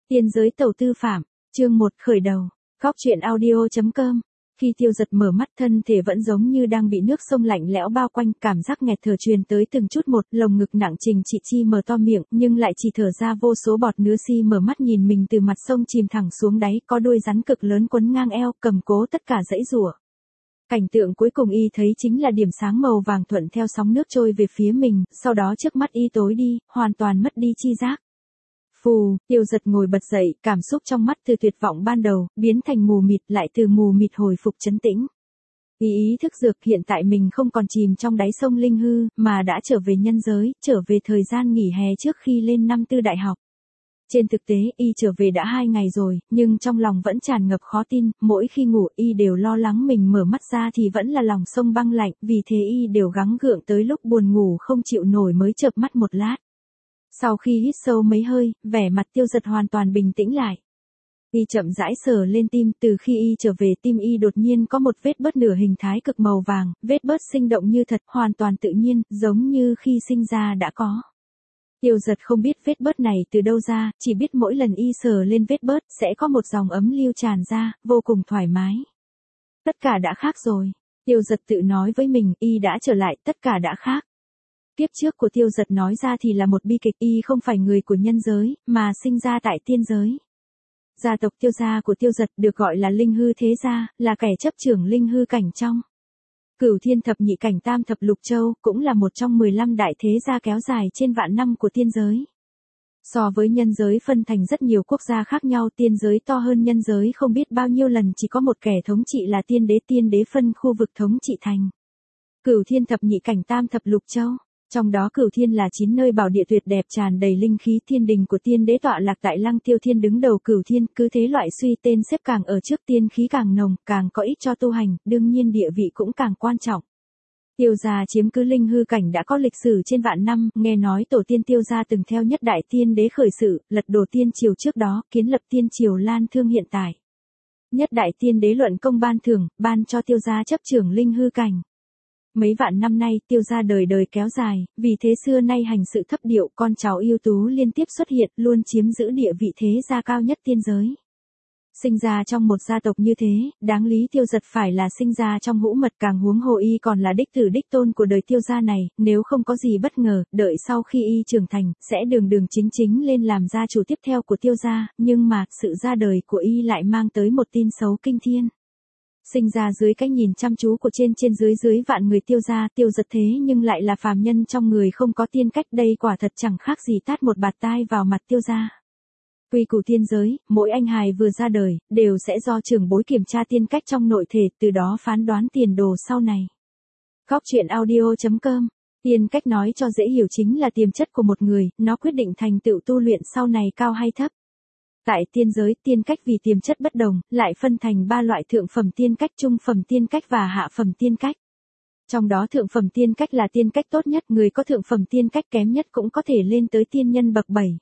Tiên giới tẩu tư phạm, chương 1 khởi đầu, góc truyện audio.com. Khi Tiêu Dật mở mắt, thân thể vẫn giống như đang bị nước sông lạnh lẽo bao quanh, cảm giác nghẹt thở truyền tới từng chút một, lồng ngực nặng trịch. Chị Chi mở to miệng, nhưng lại chỉ thở ra vô số bọt nứa. Si mở mắt nhìn mình từ mặt sông chìm thẳng xuống đáy, có đuôi rắn cực lớn quấn ngang eo, cầm cố tất cả dãy giụa. Cảnh tượng cuối cùng y thấy chính là điểm sáng màu vàng thuận theo sóng nước trôi về phía mình, sau đó trước mắt y tối đi, hoàn toàn mất đi chi giác. Phù, Tiêu Dật ngồi bật dậy, cảm xúc trong mắt từ tuyệt vọng ban đầu, biến thành mù mịt, lại từ mù mịt hồi phục trấn tĩnh. Ý thức được hiện tại mình không còn chìm trong đáy sông linh hư, mà đã trở về nhân giới, trở về thời gian nghỉ hè trước khi lên năm tư đại học. Trên thực tế, y trở về đã 2 ngày rồi, nhưng trong lòng vẫn tràn ngập khó tin, mỗi khi ngủ y đều lo lắng mình mở mắt ra thì vẫn là lòng sông băng lạnh, vì thế y đều gắng gượng tới lúc buồn ngủ không chịu nổi mới chợp mắt một lát. Sau khi hít sâu mấy hơi, vẻ mặt Tiêu Dật hoàn toàn bình tĩnh lại. Y chậm rãi sờ lên tim, từ khi y trở về tim y đột nhiên có một vết bớt nửa hình thái cực màu vàng, vết bớt sinh động như thật, hoàn toàn tự nhiên, giống như khi sinh ra đã có. Tiêu Dật không biết vết bớt này từ đâu ra, chỉ biết mỗi lần y sờ lên vết bớt sẽ có một dòng ấm lưu tràn ra, vô cùng thoải mái. Tất cả đã khác rồi. Tiêu Dật tự nói với mình, y đã trở lại, tất cả đã khác. Kiếp trước của Tiêu Dật nói ra thì là một bi kịch, y không phải người của nhân giới, mà sinh ra tại tiên giới. Gia tộc Tiêu gia của Tiêu Dật được gọi là linh hư thế gia, là kẻ chấp trưởng linh hư cảnh trong Cửu Thiên Thập Nhị Cảnh Tam Thập Lục Châu, cũng là một trong 15 đại thế gia kéo dài trên vạn năm của tiên giới. So với nhân giới phân thành rất nhiều quốc gia khác nhau, tiên giới to hơn nhân giới không biết bao nhiêu lần, chỉ có một kẻ thống trị là tiên đế phân khu vực thống trị thành Cửu Thiên Thập Nhị Cảnh Tam Thập Lục Châu. Trong đó Cửu Thiên là 9 nơi bảo địa tuyệt đẹp tràn đầy linh khí, thiên đình của tiên đế tọa lạc tại Lăng Tiêu Thiên đứng đầu Cửu Thiên, cứ thế loại suy tên xếp càng ở trước, tiên khí càng nồng, càng có ích cho tu hành, đương nhiên địa vị cũng càng quan trọng. Tiêu gia chiếm cứ linh hư cảnh đã có lịch sử trên vạn năm, nghe nói tổ tiên Tiêu gia từng theo nhất đại tiên đế khởi sự, lật đổ tiên triều trước đó, kiến lập tiên triều Lan Thương hiện tại. Nhất đại tiên đế luận công ban thưởng, ban cho Tiêu gia chấp trưởng linh hư cảnh. Mấy vạn năm nay, Tiêu gia đời đời kéo dài, vì thế xưa nay hành sự thấp điệu, con cháu ưu tú liên tiếp xuất hiện, luôn chiếm giữ địa vị thế gia cao nhất tiên giới. Sinh ra trong một gia tộc như thế, đáng lý Tiêu Dật phải là sinh ra trong hũ mật, càng huống hồ y còn là đích tử đích tôn của đời Tiêu gia này, nếu không có gì bất ngờ, đợi sau khi y trưởng thành, sẽ đường chính lên làm gia chủ tiếp theo của Tiêu gia, nhưng mà, sự ra đời của y lại mang tới một tin xấu kinh thiên. Sinh ra dưới cái nhìn chăm chú của trên dưới vạn người Tiêu gia, Tiêu Dật thế nhưng lại là phàm nhân trong người không có tiên cách, đây quả thật chẳng khác gì tát một bạt tai vào mặt Tiêu gia. Quy củ tiên giới, mỗi anh hài vừa ra đời, đều sẽ do trưởng bối kiểm tra tiên cách trong nội thể, từ đó phán đoán tiền đồ sau này. Góc truyện audio.com. Tiên cách nói cho dễ hiểu chính là tiềm chất của một người, nó quyết định thành tựu tu luyện sau này cao hay thấp. Tại tiên giới, tiên cách vì tiềm chất bất đồng, lại phân thành 3 loại: thượng phẩm tiên cách, trung phẩm tiên cách và hạ phẩm tiên cách. Trong đó thượng phẩm tiên cách là tiên cách tốt nhất, người có thượng phẩm tiên cách kém nhất cũng có thể lên tới tiên nhân bậc 7.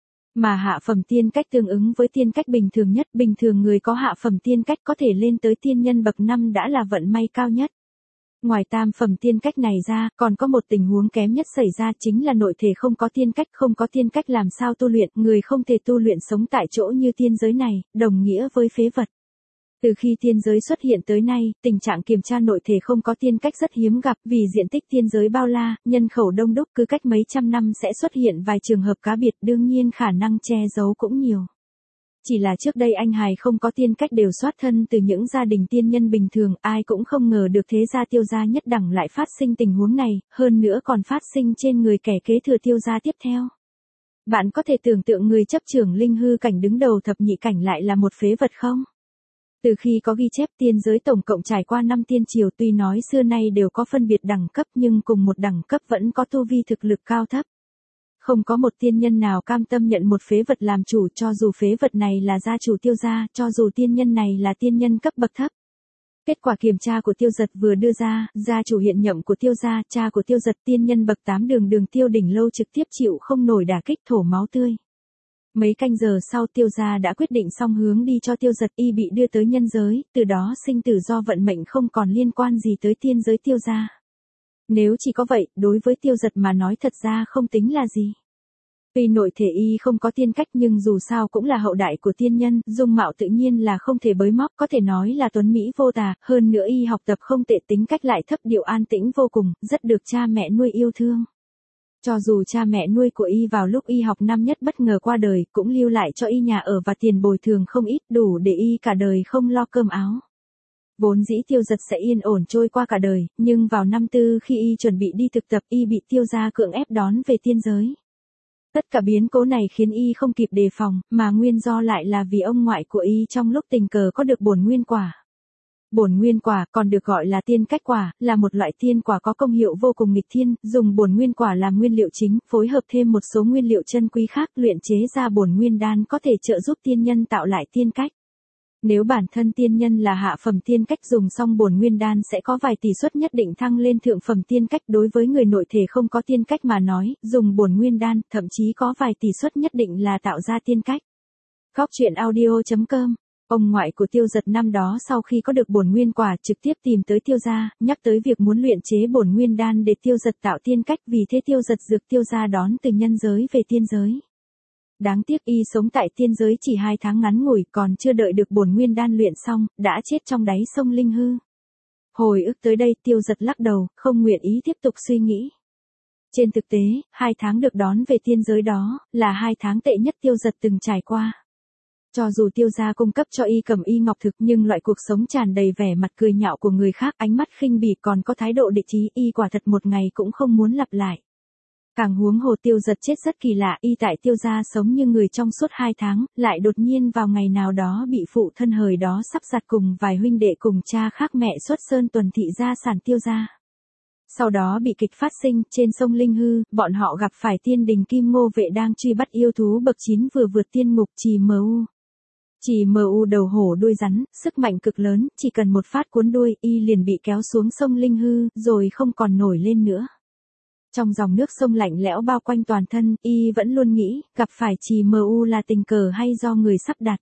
Mà hạ phẩm tiên cách tương ứng với tiên cách bình thường nhất, bình thường người có hạ phẩm tiên cách có thể lên tới tiên nhân bậc 5 đã là vận may cao nhất. Ngoài tam phẩm tiên cách này ra, còn có một tình huống kém nhất xảy ra, chính là nội thể không có tiên cách, không có tiên cách làm sao tu luyện, người không thể tu luyện sống tại chỗ như tiên giới này, đồng nghĩa với phế vật. Từ khi tiên giới xuất hiện tới nay, tình trạng kiểm tra nội thể không có tiên cách rất hiếm gặp, vì diện tích tiên giới bao la, nhân khẩu đông đúc, cứ cách mấy trăm năm sẽ xuất hiện vài trường hợp cá biệt, đương nhiên khả năng che giấu cũng nhiều. Chỉ là trước đây anh hài không có tiên cách đều xuất thân từ những gia đình tiên nhân bình thường, ai cũng không ngờ được thế gia Tiêu gia nhất đẳng lại phát sinh tình huống này, hơn nữa còn phát sinh trên người kẻ kế thừa Tiêu gia tiếp theo. Bạn có thể tưởng tượng người chấp trưởng linh hư cảnh đứng đầu thập nhị cảnh lại là một phế vật không? Từ khi có ghi chép, tiên giới tổng cộng trải qua 5 tiên triều, tuy nói xưa nay đều có phân biệt đẳng cấp nhưng cùng một đẳng cấp vẫn có tu vi thực lực cao thấp. Không có một tiên nhân nào cam tâm nhận một phế vật làm chủ, cho dù phế vật này là gia chủ Tiêu gia, cho dù tiên nhân này là tiên nhân cấp bậc thấp. Kết quả kiểm tra của Tiêu Dật vừa đưa ra, gia chủ hiện nhậm của Tiêu gia, cha của Tiêu Dật tiên nhân bậc 8 đường Tiêu Đỉnh Lâu trực tiếp chịu không nổi đả kích, thổ máu tươi. Mấy canh giờ sau, Tiêu gia đã quyết định xong hướng đi cho Tiêu Dật, y bị đưa tới nhân giới, từ đó sinh tử do vận mệnh, không còn liên quan gì tới tiên giới Tiêu gia. Nếu chỉ có vậy, đối với Tiêu Dật mà nói thật ra không tính là gì. Tuy nội thể y không có tiên cách nhưng dù sao cũng là hậu đại của tiên nhân, dung mạo tự nhiên là không thể bới móc, có thể nói là tuấn mỹ vô tà, hơn nữa y học tập không tệ, tính cách lại thấp điệu an tĩnh vô cùng, rất được cha mẹ nuôi yêu thương. Cho dù cha mẹ nuôi của y vào lúc y học năm nhất bất ngờ qua đời, cũng lưu lại cho y nhà ở và tiền bồi thường không ít, đủ để y cả đời không lo cơm áo. Vốn dĩ Tiêu Dật sẽ yên ổn trôi qua cả đời, nhưng vào năm tư khi y chuẩn bị đi thực tập, y bị Tiêu gia cưỡng ép đón về tiên giới. Tất cả biến cố này khiến y không kịp đề phòng, mà nguyên do lại là vì ông ngoại của y trong lúc tình cờ có được bổn nguyên quả. Bổn nguyên quả, còn được gọi là tiên cách quả, là một loại tiên quả có công hiệu vô cùng nghịch thiên, dùng bổn nguyên quả làm nguyên liệu chính, phối hợp thêm một số nguyên liệu chân quý khác, luyện chế ra bổn nguyên đan có thể trợ giúp tiên nhân tạo lại tiên cách. Nếu bản thân tiên nhân là hạ phẩm tiên cách, dùng xong bổn nguyên đan sẽ có vài tỷ suất nhất định thăng lên thượng phẩm tiên cách. Đối với người nội thể không có tiên cách mà nói, dùng bổn nguyên đan, thậm chí có vài tỷ suất nhất định là tạo ra tiên cách. Góc truyện audio.com. Ông ngoại của Tiêu Dật năm đó sau khi có được bổn nguyên quả trực tiếp tìm tới Tiêu gia, nhắc tới việc muốn luyện chế bổn nguyên đan để Tiêu Dật tạo tiên cách, vì thế Tiêu Dật dược Tiêu gia đón từ nhân giới về tiên giới. Đáng tiếc y sống tại tiên giới chỉ 2 tháng ngắn ngủi, còn chưa đợi được bổn nguyên đan luyện xong, đã chết trong đáy sông Linh Hư. Hồi ức tới đây, Tiêu Dật lắc đầu, không nguyện ý tiếp tục suy nghĩ. Trên thực tế, 2 tháng được đón về tiên giới đó, là 2 tháng tệ nhất Tiêu Dật từng trải qua. Cho dù Tiêu gia cung cấp cho y cẩm y ngọc thực, nhưng loại cuộc sống tràn đầy vẻ mặt cười nhạo của người khác, ánh mắt khinh bỉ, còn có thái độ địch ý, y quả thật một ngày cũng không muốn lặp lại. Càng huống hồ Tiêu Dật chết rất kỳ lạ, y tại Tiêu gia sống như người trong suốt 2 tháng, lại đột nhiên vào ngày nào đó bị phụ thân hời đó sắp giặt cùng vài huynh đệ cùng cha khác mẹ xuất sơn tuần thị gia sản Tiêu gia. Sau đó bị kịch phát sinh, trên sông Linh Hư, bọn họ gặp phải tiên đình Kim Ngô Vệ đang truy bắt yêu thú bậc 9 vừa vượt tiên ngục Trì Mu. Trì Mu đầu hổ đuôi rắn, sức mạnh cực lớn, chỉ cần một phát cuốn đuôi, y liền bị kéo xuống sông Linh Hư, rồi không còn nổi lên nữa. Trong dòng nước sông lạnh lẽo bao quanh toàn thân, y vẫn luôn nghĩ, gặp phải Trì Mu là tình cờ hay do người sắp đặt.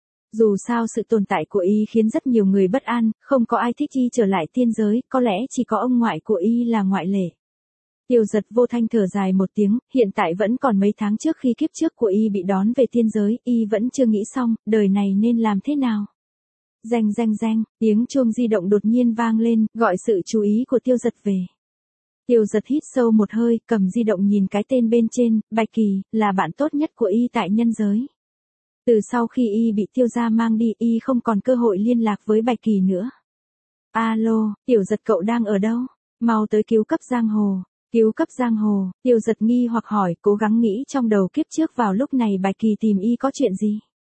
Dù sao sự tồn tại của y khiến rất nhiều người bất an, không có ai thích y trở lại tiên giới, có lẽ chỉ có ông ngoại của y là ngoại lệ. Tiêu Dật vô thanh thở dài một tiếng, hiện tại vẫn còn mấy tháng trước khi kiếp trước của y bị đón về tiên giới, y vẫn chưa nghĩ xong, đời này nên làm thế nào. Reng reng reng, tiếng chuông di động đột nhiên vang lên, gọi sự chú ý của Tiêu Dật về. Tiêu Dật hít sâu một hơi, cầm di động nhìn cái tên bên trên, Bạch Kỳ, là bạn tốt nhất của y tại nhân giới. Từ sau khi y bị Tiêu gia mang đi, y không còn cơ hội liên lạc với Bạch Kỳ nữa. Alo, Tiểu Dật cậu đang ở đâu? Mau tới cứu cấp giang hồ. Cứu cấp giang hồ, Tiêu Dật nghi hoặc hỏi, cố gắng nghĩ trong đầu kiếp trước vào lúc này Bạch Kỳ tìm y có chuyện gì.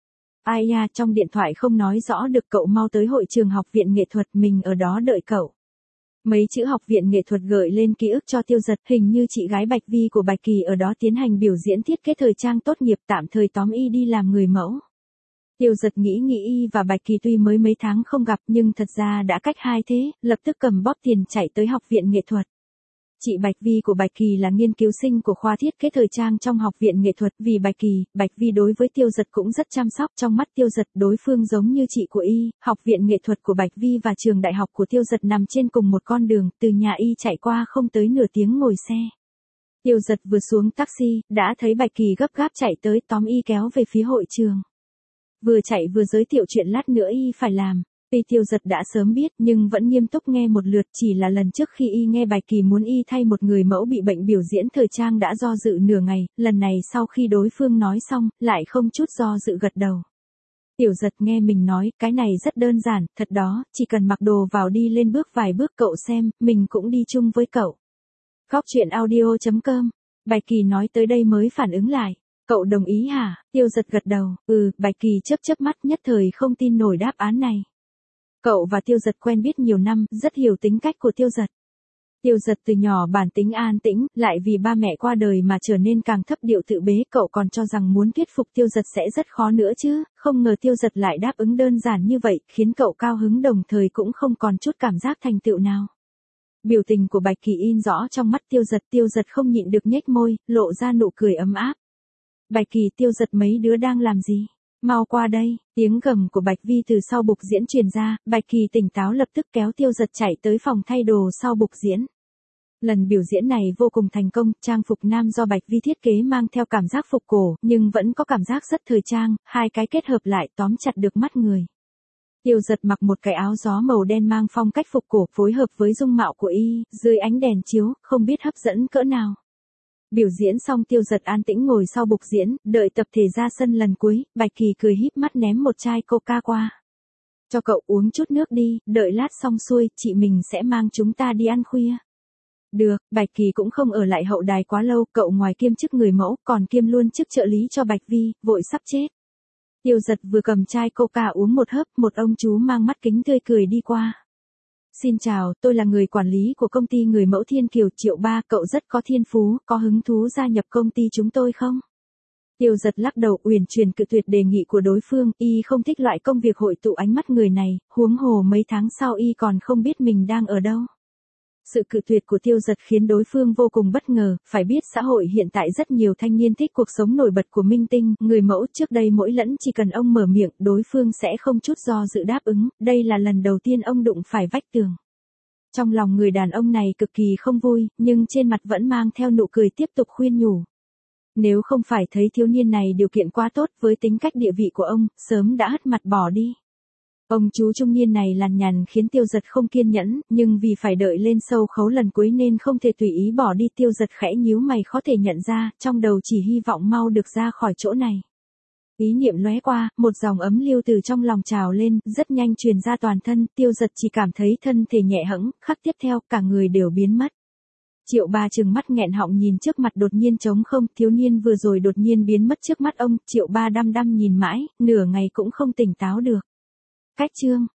Ai ya, trong điện thoại không nói rõ được, cậu mau tới hội trường học viện nghệ thuật, mình ở đó đợi cậu. Mấy chữ học viện nghệ thuật gợi lên ký ức cho Tiêu Dật, hình như chị gái Bạch Vi của Bạch Kỳ ở đó tiến hành biểu diễn thiết kế thời trang tốt nghiệp, tạm thời tóm y đi làm người mẫu. Tiêu Dật nghĩ y và Bạch Kỳ tuy mới mấy tháng không gặp nhưng thật ra đã cách 2 thế, lập tức cầm bóp tiền chạy tới học viện nghệ thuật. Chị Bạch Vi của Bạch Kỳ là nghiên cứu sinh của khoa thiết kế thời trang trong học viện nghệ thuật, vì Bạch Kỳ, Bạch Vi đối với Tiêu Dật cũng rất chăm sóc, trong mắt Tiêu Dật đối phương giống như chị của y. Học viện nghệ thuật của Bạch Vi và trường đại học của Tiêu Dật nằm trên cùng một con đường, từ nhà y chạy qua không tới nửa tiếng ngồi xe. Tiêu Dật vừa xuống taxi, đã thấy Bạch Kỳ gấp gáp chạy tới, tóm y kéo về phía hội trường. Vừa chạy vừa giới thiệu chuyện lát nữa y phải làm. Tuy Tiêu Dật đã sớm biết nhưng vẫn nghiêm túc nghe một lượt, chỉ là lần trước khi y nghe Bạch Kỳ muốn y thay một người mẫu bị bệnh biểu diễn thời trang đã do dự nửa ngày, lần này sau khi đối phương nói xong, lại không chút do dự gật đầu. Tiểu Dật nghe mình nói, cái này rất đơn giản, thật đó, chỉ cần mặc đồ vào đi lên bước vài bước cậu xem, mình cũng đi chung với cậu. Góc truyện audio.com. Bạch Kỳ nói tới đây mới phản ứng lại. Cậu đồng ý hả? Tiêu Dật gật đầu, Bạch Kỳ chớp mắt nhất thời không tin nổi đáp án này. Cậu và Tiêu Dật quen biết nhiều năm, rất hiểu tính cách của Tiêu Dật. Tiêu Dật từ nhỏ bản tính an tĩnh, lại vì ba mẹ qua đời mà trở nên càng thấp điệu tự bế, cậu còn cho rằng muốn thuyết phục Tiêu Dật sẽ rất khó nữa chứ, không ngờ Tiêu Dật lại đáp ứng đơn giản như vậy, khiến cậu cao hứng đồng thời cũng không còn chút cảm giác thành tựu nào. Biểu tình của Bạch Kỳ in rõ trong mắt Tiêu Dật không nhịn được nhếch môi, lộ ra nụ cười ấm áp. Bạch Kỳ, Tiêu Dật mấy đứa đang làm gì? Mau qua đây, tiếng gầm của Bạch Vi từ sau bục diễn truyền ra, Bạch Kỳ tỉnh táo lập tức kéo Tiêu Dật chạy tới phòng thay đồ sau bục diễn. Lần biểu diễn này vô cùng thành công, trang phục nam do Bạch Vi thiết kế mang theo cảm giác phục cổ, nhưng vẫn có cảm giác rất thời trang, hai cái kết hợp lại tóm chặt được mắt người. Tiêu Giật mặc một cái áo gió màu đen mang phong cách phục cổ phối hợp với dung mạo của y, dưới ánh đèn chiếu, không biết hấp dẫn cỡ nào. Biểu diễn xong Tiêu Giật an tĩnh ngồi sau bục diễn, đợi tập thể ra sân lần cuối, Bạch Kỳ cười híp mắt ném một chai coca qua. Cho cậu uống chút nước đi, đợi lát xong xuôi, chị mình sẽ mang chúng ta đi ăn khuya. Được, Bạch Kỳ cũng không ở lại hậu đài quá lâu, cậu ngoài kiêm chức người mẫu, còn kiêm luôn chức trợ lý cho Bạch Vi, vội sắp chết. Tiêu Giật vừa cầm chai coca uống một hớp, một ông chú mang mắt kính tươi cười đi qua. Xin chào, tôi là người quản lý của công ty người mẫu Thiên Kiều, Triệu Ba, cậu rất có thiên phú, có hứng thú gia nhập công ty chúng tôi không? Tiêu Giật lắc đầu, uyển chuyển cự tuyệt đề nghị của đối phương, y không thích loại công việc hội tụ ánh mắt người này, huống hồ mấy tháng sau y còn không biết mình đang ở đâu. Sự cự tuyệt của Tiêu Giật khiến đối phương vô cùng bất ngờ, phải biết xã hội hiện tại rất nhiều thanh niên thích cuộc sống nổi bật của minh tinh, người mẫu trước đây mỗi lẫn chỉ cần ông mở miệng, đối phương sẽ không chút do dự đáp ứng, đây là lần đầu tiên ông đụng phải vách tường. Trong lòng người đàn ông này cực kỳ không vui, nhưng trên mặt vẫn mang theo nụ cười tiếp tục khuyên nhủ. Nếu không phải thấy thiếu niên này điều kiện quá tốt với tính cách địa vị của ông, sớm đã hất mặt bỏ đi. Ông chú trung niên này lằn nhằn khiến Tiêu Giật không kiên nhẫn, nhưng vì phải đợi lên sâu khấu lần cuối nên không thể tùy ý bỏ đi. Tiêu Giật khẽ nhíu mày khó thể nhận ra, trong đầu chỉ hy vọng mau được ra khỏi chỗ này. Ý niệm lóe qua, một dòng ấm lưu từ trong lòng trào lên, rất nhanh truyền ra toàn thân, Tiêu Giật chỉ cảm thấy thân thể nhẹ hẫng, khắc tiếp theo, cả người đều biến mất. Triệu Ba trừng mắt nghẹn họng nhìn trước mặt đột nhiên trống không, thiếu niên vừa rồi đột nhiên biến mất trước mắt ông, Triệu Ba đăm đăm nhìn mãi, nửa ngày cũng không tỉnh táo được. Cách chương